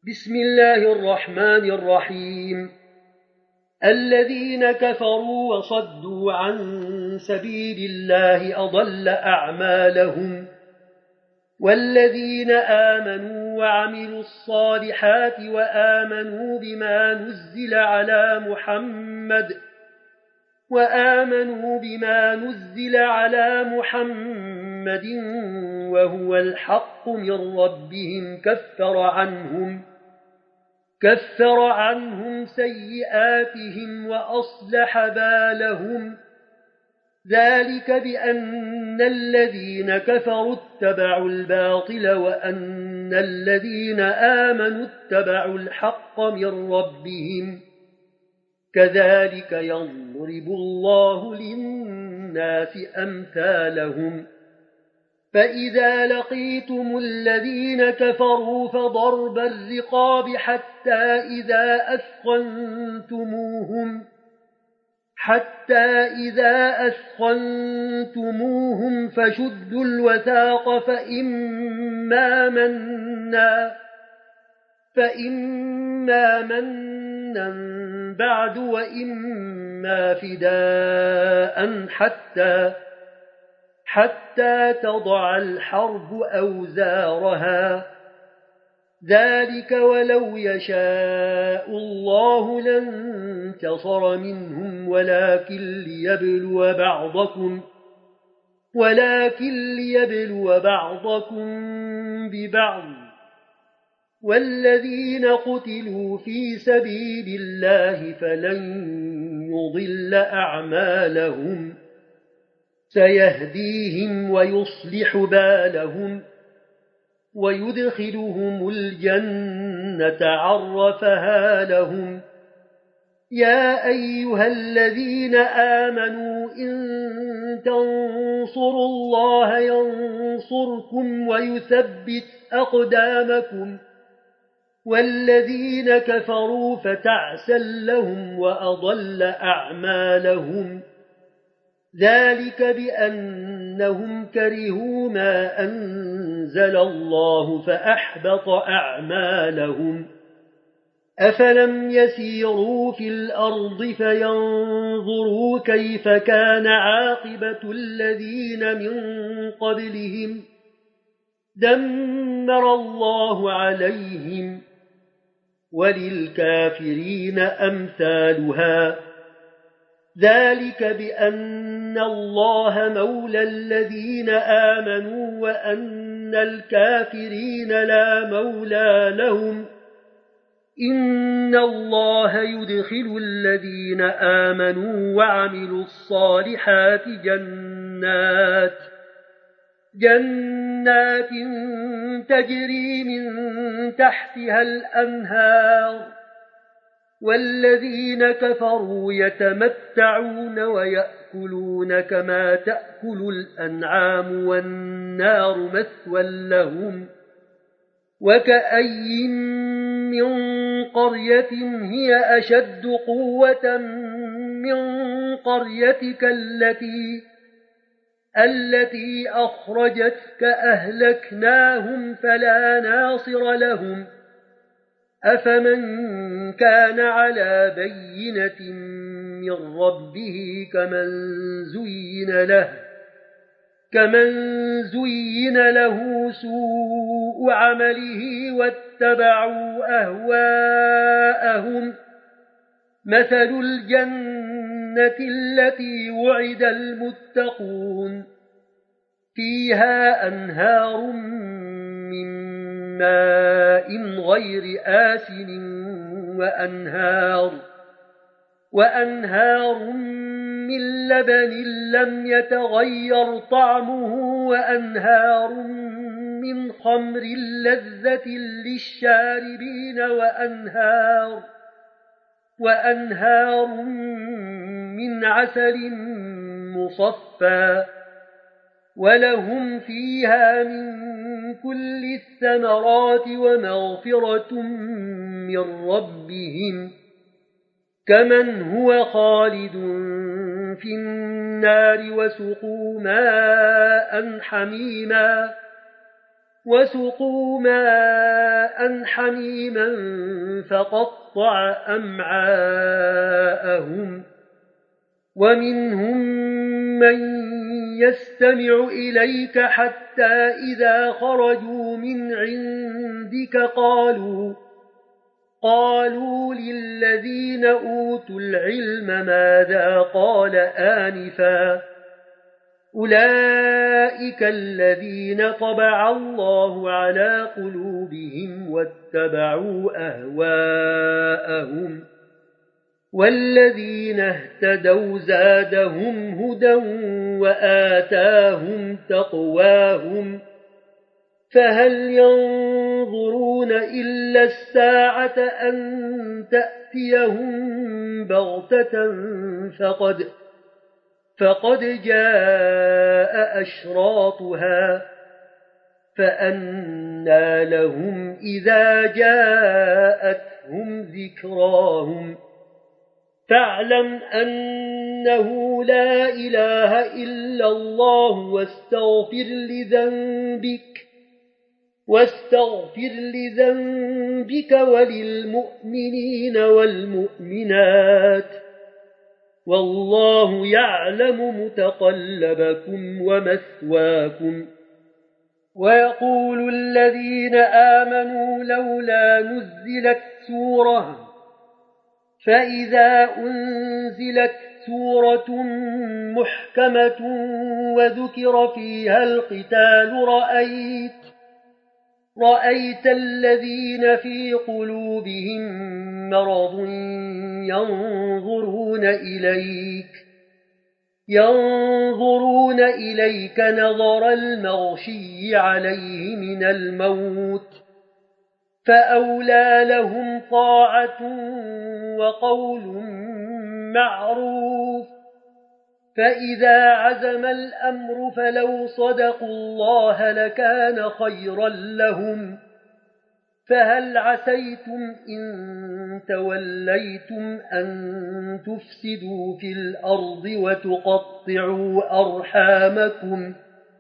بسم الله الرحمن الرحيم. الذين كفروا وصدوا عن سبيل الله أضل أعمالهم، والذين آمنوا وعملوا الصالحات وآمنوا بما نزل على محمد وهو الحق من ربهم كفر عنهم سيئاتهم وأصلح بالهم. ذلك بأن الذين كفروا اتبعوا الباطل وأن الذين آمنوا اتبعوا الحق من ربهم. كذلك يضرب الله للناس أمثالهم. فإذا لقيتم الذين كفروا فضرب الرقاب حتى إذا أثخنتموهم فشدوا الوثاق فإما منا بعد وإما فداء حتى تضع الحرب أوزارها. ذلك ولو يشاء الله لانتصر منهم ولكن ليبلو بعضكم ببعض. والذين قتلوا في سبيل الله فلن يضل أعمالهم، سيهديهم ويصلح بالهم ويدخلهم الجنة عرفها لهم. يا أيها الذين آمنوا إن تنصروا الله ينصركم ويثبت أقدامكم. والذين كفروا فتعسا لهم وأضل أعمالهم. ذلك بأنهم كرهوا ما أنزل الله فأحبط أعمالهم. أفلم يسيروا في الأرض فينظروا كيف كان عاقبة الذين من قبلهم؟ دمر الله عليهم، وللكافرين أمثالها. ذلك بأن الله مولى الذين آمنوا وأن الكافرين لا مولى لهم. إن الله يدخل الذين آمنوا وعملوا الصالحات جنات تجري من تحتها الأنهار. والذين كفروا يتمتعون ويأكلون كما تأكل الأنعام والنار مثوى لهم. وكأي من قرية هي أشد قوة من قريتك التي أخرجتك أهلكناهم فلا ناصر لهم. أفمن كان على بينة من ربه كمن زين له سوء عمله واتبعوا أهواءهم. مثل الجنة التي وعد المتقون فيها أنهار من ماء غير آسن وأنهار من لبن لم يتغير طعمه وأنهار من خمر لذة للشاربين وأنهار من عسل مصفى. ولهم فيها من كل الثمرات ومغفرة من ربهم، كمن هو خالد في النار وسقوا ماء حميما وسقوا ماء حميما فقطع أمعاءهم ومنهم من يستمع إليك حتى إذا خرجوا من عندك قالوا للذين أوتوا العلم ماذا قال آنفا أولئك الذين طبع الله على قلوبهم واتبعوا أهواءهم والذين اهتدوا زادهم هدى وآتاهم تقواهم فهل ينظرون إلا الساعة أن تأتيهم بغتة فقد جاء أشراطها فأنى لهم إذا جاءتهم ذكراهم فاعلم أنه لا إله إلا الله واستغفر لذنبك وللمؤمنين والمؤمنات والله يعلم متقلبكم ومثواكم ويقول الذين آمنوا لولا نزلت سورة فإذا أنزلت سورة محكمة وذكر فيها القتال رأيت الذين في قلوبهم مرض ينظرون إليك نظر المغشي عليه من الموت فأولى لهم طاعة وقول معروف فإذا عزم الأمر فلو صدقوا الله لكان خيرا لهم فهل عسيتم إن توليتم أن تفسدوا في الأرض وتقطعوا أرحامكم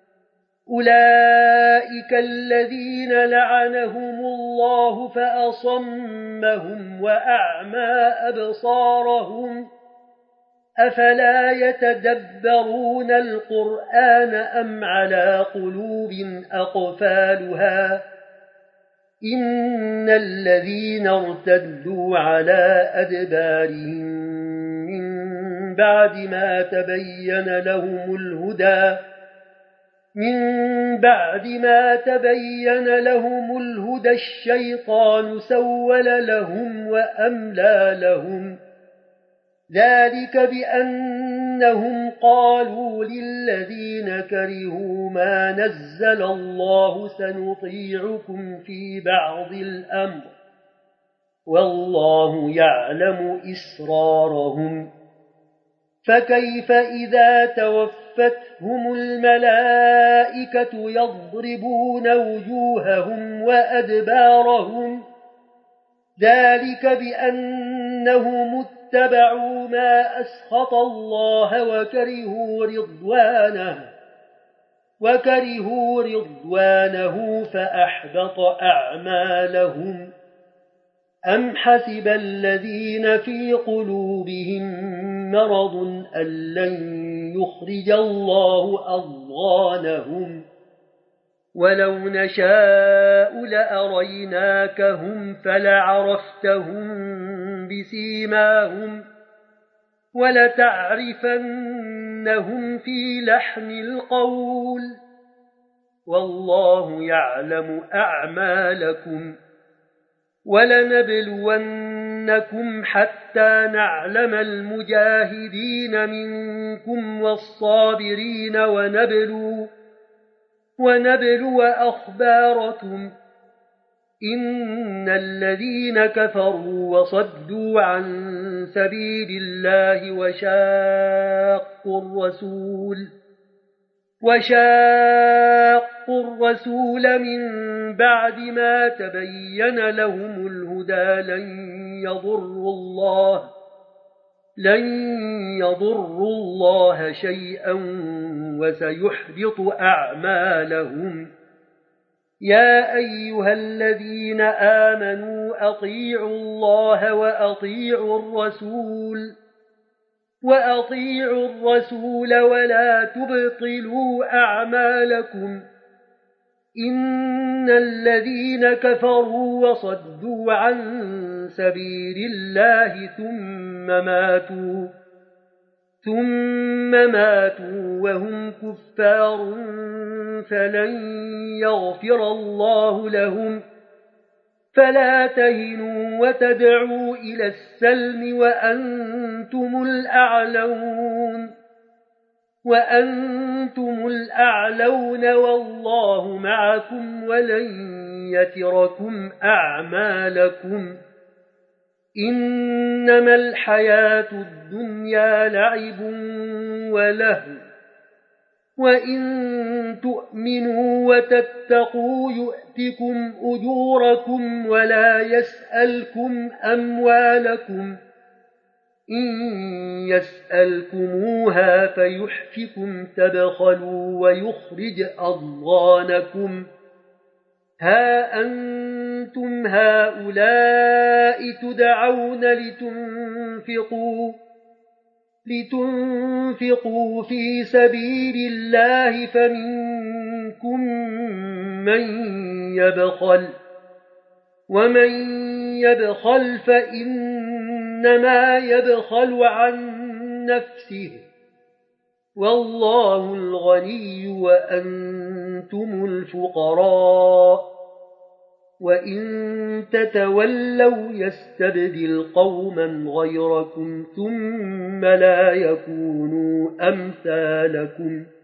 أولئك الذين لعنهم الله فأصمهم وأعمى أبصارهم أفلا يتدبرون القرآن أم على قلوب أقفالها إن الذين ارتدوا على أدبارهم من بعد ما تبين لهم الهدى الشيطان سول لهم وأملى لهم ذلك بأنهم قالوا للذين كرهوا ما نزل الله سنطيعكم في بعض الأمر والله يعلم إسرارهم فكيف إذا توفتهم الملائكة يضربون وجوههم وأدبارهم ذلك بأنهم اتبعوا ما أسخط الله وكرهوا رضوانه فأحبط أعمالهم أم حسب الذين في قلوبهم مرض أن لن يخرج الله أضغانهم ولو نشاء لأريناكهم فلعرفتهم بسيماهم ولتعرفنهم في لحن القول والله يعلم أعمالكم ولنبلونكم حتى نعلم المجاهدين منكم والصابرين ونبلو أخباركم إن الذين كفروا وصدوا عن سبيل الله وشاقوا الرسول من بعد ما تبين لهم الهدى لن يضروا الله شيئا وسيحبط أعمالهم يا أيها الذين آمنوا أطيعوا الله وأطيعوا الرسول ولا تبطلوا أعمالكم إن الذين كفروا وصدوا عن سبيل الله ثم ماتوا وهم كفار فلن يغفر الله لهم فلا تهنوا وتدعوا إلى السلم وأنتم الأعلون والله معكم ولن يتركم أعمالكم إنما الحياة الدنيا لعب ولهو وإن تؤمنوا وتتقوا يؤتكم أجوركم ولا يسألكم أموالكم إن يسألكموها فيحفكم تبخلوا ويخرج أضغانكم ها أنتم هؤلاء تدعون لتنفقوا في سبيل الله فمنكم من يبخل ومن يبخل فإنما يبخل عن نفسه والله الغني وأنتم الفقراء وإن تتولوا يستبدل قوما غيركم ثم لا يكونوا أمثالكم